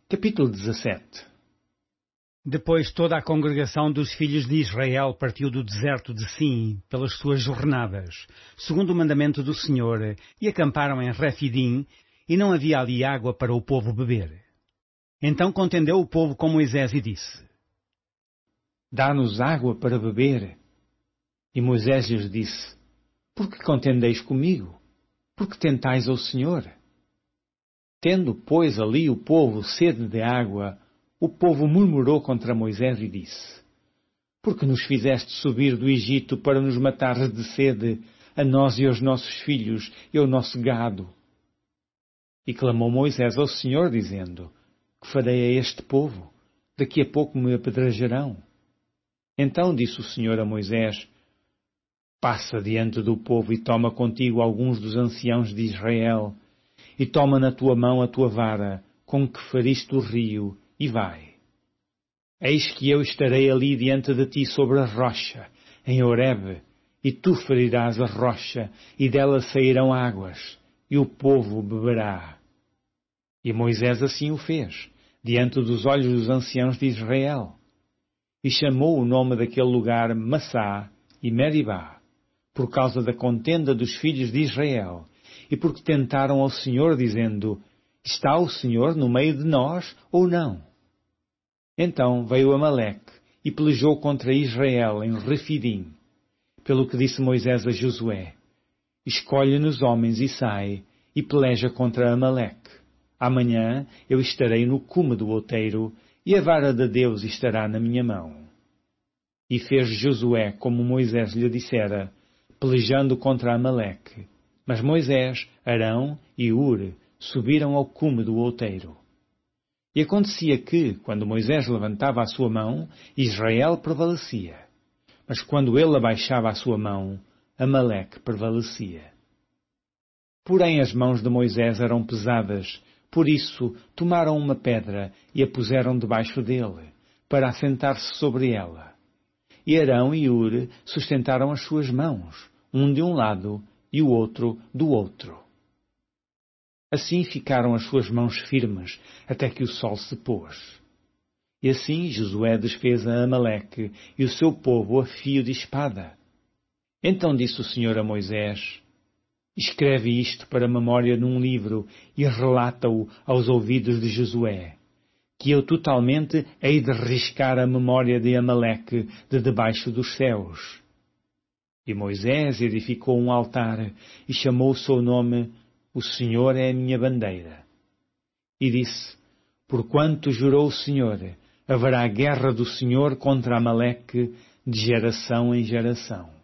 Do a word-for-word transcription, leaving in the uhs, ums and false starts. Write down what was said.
Capítulo dezassete. Depois toda a congregação dos filhos de Israel partiu do deserto de Sim pelas suas jornadas, segundo o mandamento do Senhor, e acamparam em Refidim, e não havia ali água para o povo beber. Então contendeu o povo com Moisés e disse: Dá-nos água para beber. E Moisés lhes disse: Por que contendeis comigo? Por que tentais ao Senhor? Tendo, pois, ali o povo sede de água, o povo murmurou contra Moisés e disse: Por que nos fizeste subir do Egito para nos matares de sede, a nós e aos nossos filhos e ao nosso gado? E clamou Moisés ao Senhor, dizendo: Que farei a este povo? Daqui a pouco me apedrejarão. Então disse o Senhor a Moisés: Passa diante do povo e toma contigo alguns dos anciãos de Israel, e toma na tua mão a tua vara, com que feriste o rio, e vai. Eis que eu estarei ali diante de ti sobre a rocha, em Horebe, e tu ferirás a rocha, e dela sairão águas, e o povo beberá. E Moisés assim o fez, diante dos olhos dos anciãos de Israel. E chamou o nome daquele lugar Massá e Meribá, por causa da contenda dos filhos de Israel, e porque tentaram ao Senhor, dizendo: Está o Senhor no meio de nós ou não? Então veio Amaleque e pelejou contra Israel em Refidim. Pelo que disse Moisés a Josué: Escolhe-nos homens e sai, e peleja contra Amaleque. Amanhã eu estarei no cume do outeiro, e a vara de Deus estará na minha mão. E fez Josué como Moisés lhe dissera, pelejando contra Amaleque. Mas Moisés, Arão e Ure subiram ao cume do outeiro. E acontecia que, quando Moisés levantava a sua mão, Israel prevalecia. Mas quando ele abaixava a sua mão, Amaleque prevalecia. Porém as mãos de Moisés eram pesadas, por isso tomaram uma pedra e a puseram debaixo dele, para assentar-se sobre ela. E Arão e Ure sustentaram as suas mãos, um de um lado e o outro do outro. Assim ficaram as suas mãos firmes, até que o sol se pôs. E assim Josué desfez a Amaleque e o seu povo a fio de espada. Então disse o Senhor a Moisés: Escreve isto para memória num livro e relata-o aos ouvidos de Josué, que eu totalmente hei de riscar a memória de Amaleque de debaixo dos céus. E Moisés edificou um altar e chamou o seu nome: O Senhor é a minha bandeira. E disse: Porquanto jurou o Senhor, haverá guerra do Senhor contra Amaleque de geração em geração.